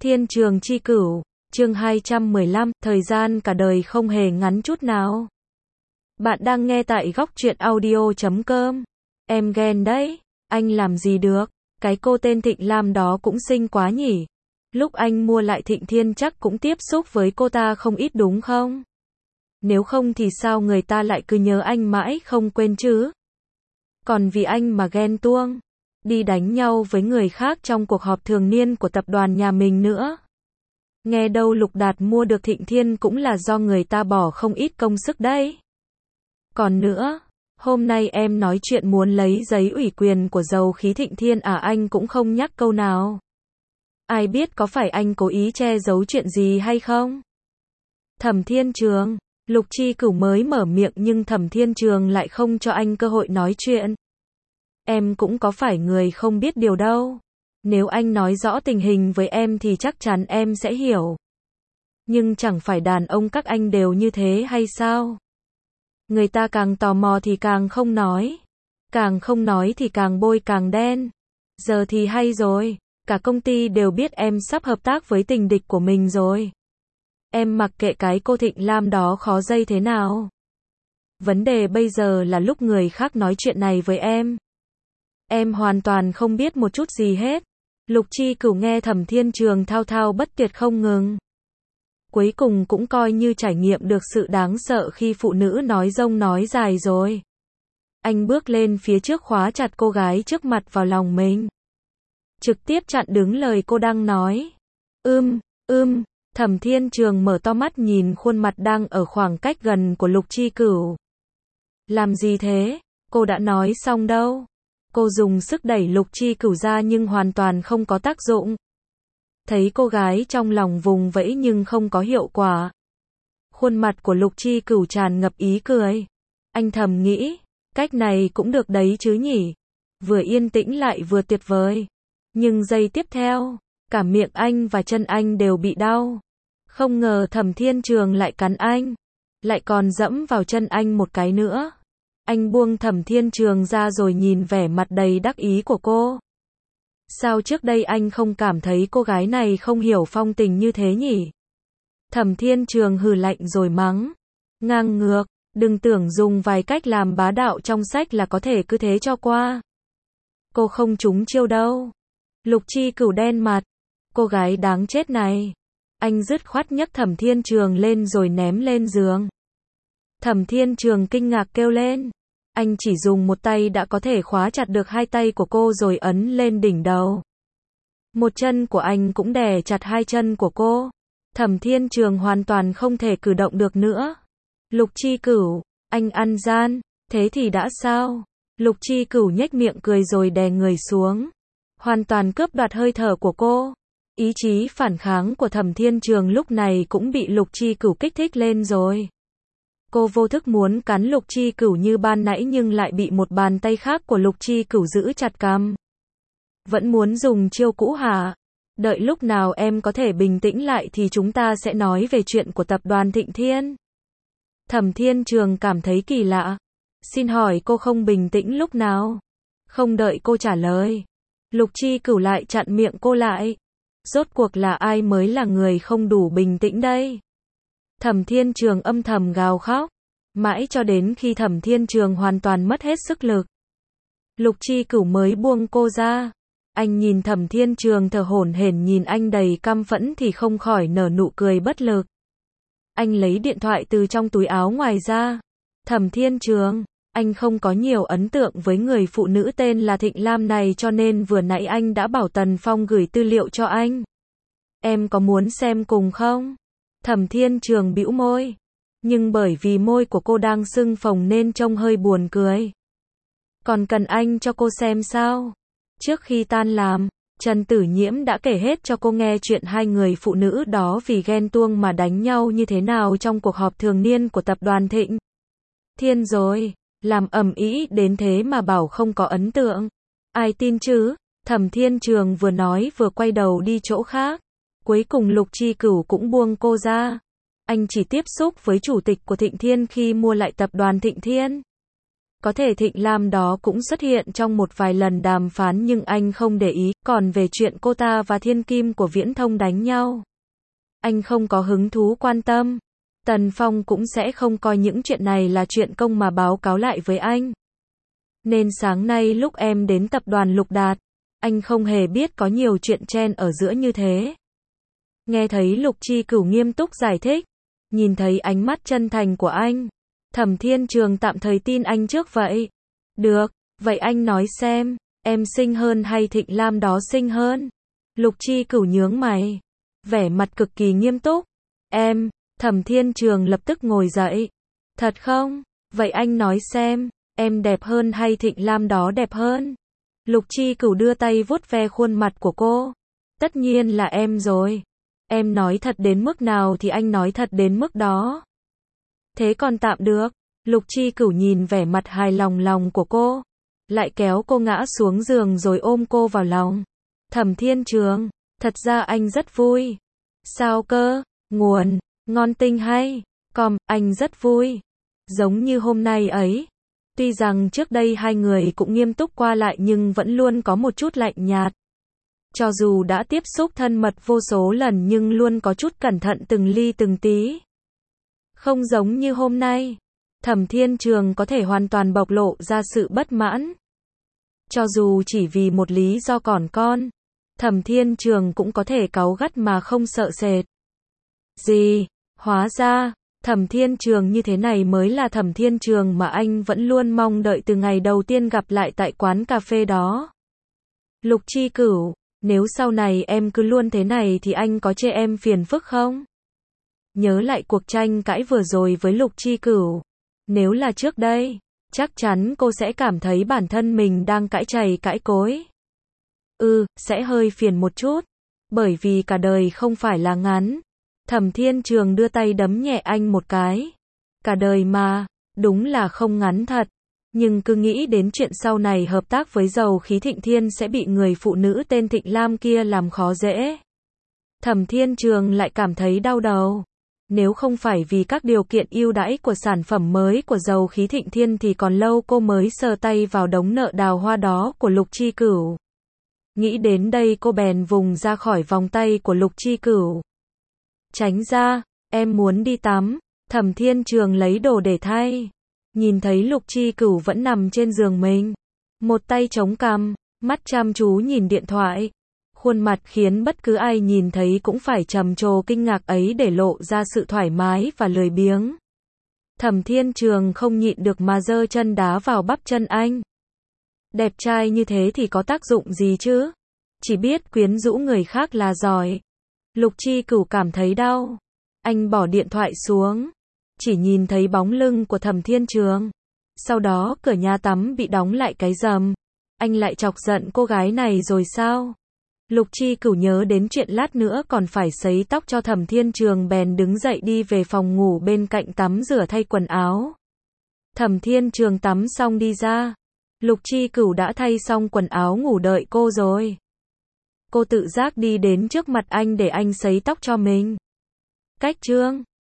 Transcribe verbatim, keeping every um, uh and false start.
Thiên trường chi cửu, chương hai trăm mười lăm, thời gian cả đời không hề ngắn chút nào. Bạn đang nghe tại góc truyện audio chấm com. Em ghen đấy, anh làm gì được, cái cô tên Thịnh Lam đó cũng xinh quá nhỉ. Lúc anh mua lại Thịnh Thiên chắc cũng tiếp xúc với cô ta không ít đúng không? Nếu không thì sao người ta lại cứ nhớ anh mãi không quên chứ? Còn vì anh mà ghen tuông, đi đánh nhau với người khác trong cuộc họp thường niên của tập đoàn nhà mình nữa. Nghe đâu Lục Đạt mua được Thịnh Thiên cũng là do người ta bỏ không ít công sức đấy. Còn nữa, hôm nay em nói chuyện muốn lấy giấy ủy quyền của dầu khí Thịnh Thiên à, anh cũng không nhắc câu nào. Ai biết có phải anh cố ý che giấu chuyện gì hay không? Thẩm Thiên Trường, Lục Chi Cửu mới mở miệng nhưng Thẩm Thiên Trường lại không cho anh cơ hội nói chuyện. Em cũng có phải người không biết điều đâu. Nếu anh nói rõ tình hình với em thì chắc chắn em sẽ hiểu. Nhưng chẳng phải đàn ông các anh đều như thế hay sao? Người ta càng tò mò thì càng không nói. Càng không nói thì càng bôi càng đen. Giờ thì hay rồi. Cả công ty đều biết em sắp hợp tác với tình địch của mình rồi. Em mặc kệ cái cô Thịnh Lam đó khó dây thế nào. Vấn đề bây giờ là lúc người khác nói chuyện này với em. Em hoàn toàn không biết một chút gì hết. Lục Chi Cửu nghe Thẩm Thiên Trường thao thao bất tuyệt không ngừng. Cuối cùng cũng coi như trải nghiệm được sự đáng sợ khi phụ nữ nói rông nói dài rồi. Anh bước lên phía trước khóa chặt cô gái trước mặt vào lòng mình. Trực tiếp chặn đứng lời cô đang nói. Ưm, ưm, Thẩm Thiên Trường mở to mắt nhìn khuôn mặt đang ở khoảng cách gần của Lục Chi Cửu. Làm gì thế? Cô đã nói xong đâu. Cô dùng sức đẩy Lục Chi Cửu ra nhưng hoàn toàn không có tác dụng. Thấy cô gái trong lòng vùng vẫy nhưng không có hiệu quả. Khuôn mặt của Lục Chi Cửu tràn ngập ý cười. Anh thầm nghĩ, cách này cũng được đấy chứ nhỉ. Vừa yên tĩnh lại vừa tuyệt vời. Nhưng giây tiếp theo, cả miệng anh và chân anh đều bị đau. Không ngờ Thẩm Thiên Trường lại cắn anh. Lại còn dẫm vào chân anh một cái nữa. Anh buông Thẩm Thiên Trường ra rồi nhìn vẻ mặt đầy đắc ý của cô. Sao trước đây anh không cảm thấy cô gái này không hiểu phong tình như thế nhỉ? Thẩm Thiên Trường hừ lạnh rồi mắng. Ngang ngược, đừng tưởng dùng vài cách làm bá đạo trong sách là có thể cứ thế cho qua. Cô không trúng chiêu đâu. Lục Chi Cửu đen mặt. Cô gái đáng chết này. Anh dứt khoát nhấc Thẩm Thiên Trường lên rồi ném lên giường. Thẩm Thiên Trường kinh ngạc kêu lên. Anh chỉ dùng một tay đã có thể khóa chặt được hai tay của cô rồi ấn lên đỉnh đầu. Một chân của anh cũng đè chặt hai chân của cô. Thẩm Thiên Trường hoàn toàn không thể cử động được nữa. Lục Chi Cửu, anh ăn gian, thế thì đã sao? Lục Chi Cửu nhếch miệng cười rồi đè người xuống. Hoàn toàn cướp đoạt hơi thở của cô. Ý chí phản kháng của Thẩm Thiên Trường lúc này cũng bị Lục Chi Cửu kích thích lên rồi. Cô vô thức muốn cắn Lục Chi Cửu như ban nãy nhưng lại bị một bàn tay khác của Lục Chi Cửu giữ chặt cằm. Vẫn muốn dùng chiêu cũ hả? Đợi lúc nào em có thể bình tĩnh lại thì chúng ta sẽ nói về chuyện của tập đoàn Thịnh Thiên. Thẩm Thiên Trường cảm thấy kỳ lạ. Xin hỏi cô không bình tĩnh lúc nào? Không đợi cô trả lời. Lục Chi Cửu lại chặn miệng cô lại. Rốt cuộc là ai mới là người không đủ bình tĩnh đây? Thẩm Thiên Trường âm thầm gào khóc. Mãi cho đến khi Thẩm Thiên Trường hoàn toàn mất hết sức lực. Lục Chi Cửu mới buông cô ra. Anh nhìn Thẩm Thiên Trường thở hổn hển nhìn anh đầy căm phẫn thì không khỏi nở nụ cười bất lực. Anh lấy điện thoại từ trong túi áo ngoài ra. Thẩm Thiên Trường, anh không có nhiều ấn tượng với người phụ nữ tên là Thịnh Lam này cho nên vừa nãy anh đã bảo Tần Phong gửi tư liệu cho anh. Em có muốn xem cùng không? Thẩm Thiên Trường bĩu môi. Nhưng bởi vì môi của cô đang sưng phồng nên trông hơi buồn cười. Còn cần anh cho cô xem sao? Trước khi tan làm, Trần Tử Nhiễm đã kể hết cho cô nghe chuyện hai người phụ nữ đó vì ghen tuông mà đánh nhau như thế nào trong cuộc họp thường niên của tập đoàn Thịnh Thiên rồi. Làm ầm ĩ đến thế mà bảo không có ấn tượng. Ai tin chứ? Thẩm Thiên Trường vừa nói vừa quay đầu đi chỗ khác. Cuối cùng Lục Chi Cửu cũng buông cô ra. Anh chỉ tiếp xúc với chủ tịch của Thịnh Thiên khi mua lại tập đoàn Thịnh Thiên. Có thể Thịnh Lam đó cũng xuất hiện trong một vài lần đàm phán nhưng anh không để ý, còn về chuyện cô ta và Thiên Kim của Viễn Thông đánh nhau, anh không có hứng thú quan tâm. Tần Phong cũng sẽ không coi những chuyện này là chuyện công mà báo cáo lại với anh. Nên sáng nay lúc em đến tập đoàn Lục Đạt, anh không hề biết có nhiều chuyện chen ở giữa như thế. Nghe thấy Lục Chi Cửu nghiêm túc giải thích, nhìn thấy ánh mắt chân thành của anh, Thẩm Thiên Trường tạm thời tin anh trước vậy. Được, vậy anh nói xem, em xinh hơn hay Thịnh Lam đó xinh hơn? Lục Chi Cửu nhướng mày, vẻ mặt cực kỳ nghiêm túc. Em, Thẩm Thiên Trường lập tức ngồi dậy. Thật không? Vậy anh nói xem, em đẹp hơn hay Thịnh Lam đó đẹp hơn? Lục Chi Cửu đưa tay vuốt ve khuôn mặt của cô. Tất nhiên là em rồi. Em nói thật đến mức nào thì anh nói thật đến mức đó. Thế còn tạm được. Lục Chi Cửu nhìn vẻ mặt hài lòng lòng của cô, lại kéo cô ngã xuống giường rồi ôm cô vào lòng. Thẩm Thiên Trường, thật ra anh rất vui. Sao cơ? Nguồn, ngon tinh hay? Com, anh rất vui. Giống như hôm nay ấy. Tuy rằng trước đây hai người cũng nghiêm túc qua lại nhưng vẫn luôn có một chút lạnh nhạt. Cho dù đã tiếp xúc thân mật vô số lần nhưng luôn có chút cẩn thận từng ly từng tí. Không giống như hôm nay, Thẩm Thiên Trường có thể hoàn toàn bộc lộ ra sự bất mãn. Cho dù chỉ vì một lý do còn con, Thẩm Thiên Trường cũng có thể cáu gắt mà không sợ sệt. Gì? Hóa ra, Thẩm Thiên Trường như thế này mới là Thẩm Thiên Trường mà anh vẫn luôn mong đợi từ ngày đầu tiên gặp lại tại quán cà phê đó. Lục Chi Cửu, nếu sau này em cứ luôn thế này thì anh có chê em phiền phức không? Nhớ lại cuộc tranh cãi vừa rồi với Lục Chi Cửu. Nếu là trước đây, chắc chắn cô sẽ cảm thấy bản thân mình đang cãi chày cãi cối. Ừ, sẽ hơi phiền một chút. Bởi vì cả đời không phải là ngắn. Thẩm Thiên Trường đưa tay đấm nhẹ anh một cái. Cả đời mà, đúng là không ngắn thật. Nhưng cứ nghĩ đến chuyện sau này hợp tác với Dầu Khí Thịnh Thiên sẽ bị người phụ nữ tên Thịnh Lam kia làm khó dễ. Thẩm Thiên Trường lại cảm thấy đau đầu. Nếu không phải vì các điều kiện ưu đãi của sản phẩm mới của Dầu Khí Thịnh Thiên thì còn lâu cô mới sờ tay vào đống nợ đào hoa đó của Lục Chi Cửu. Nghĩ đến đây cô bèn vùng ra khỏi vòng tay của Lục Chi Cửu. Tránh ra, em muốn đi tắm. Thẩm Thiên Trường lấy đồ để thay. Nhìn thấy Lục Chi Cửu vẫn nằm trên giường mình. Một tay chống cằm, mắt chăm chú nhìn điện thoại. Khuôn mặt khiến bất cứ ai nhìn thấy cũng phải trầm trồ kinh ngạc ấy để lộ ra sự thoải mái và lười biếng. Thẩm Thiên Trường không nhịn được mà giơ chân đá vào bắp chân anh. Đẹp trai như thế thì có tác dụng gì chứ? Chỉ biết quyến rũ người khác là giỏi. Lục Chi Cửu cảm thấy đau. Anh bỏ điện thoại xuống. Chỉ nhìn thấy bóng lưng của Thẩm Thiên Trường. Sau đó cửa nhà tắm bị đóng lại cái rầm. Anh lại chọc giận cô gái này rồi sao? Lục Chi Cửu nhớ đến chuyện lát nữa còn phải sấy tóc cho Thẩm Thiên Trường bèn đứng dậy đi về phòng ngủ bên cạnh tắm rửa thay quần áo. Thẩm Thiên Trường tắm xong đi ra. Lục Chi Cửu đã thay xong quần áo ngủ đợi cô rồi. Cô tự giác đi đến trước mặt anh để anh sấy tóc cho mình. Cách trương.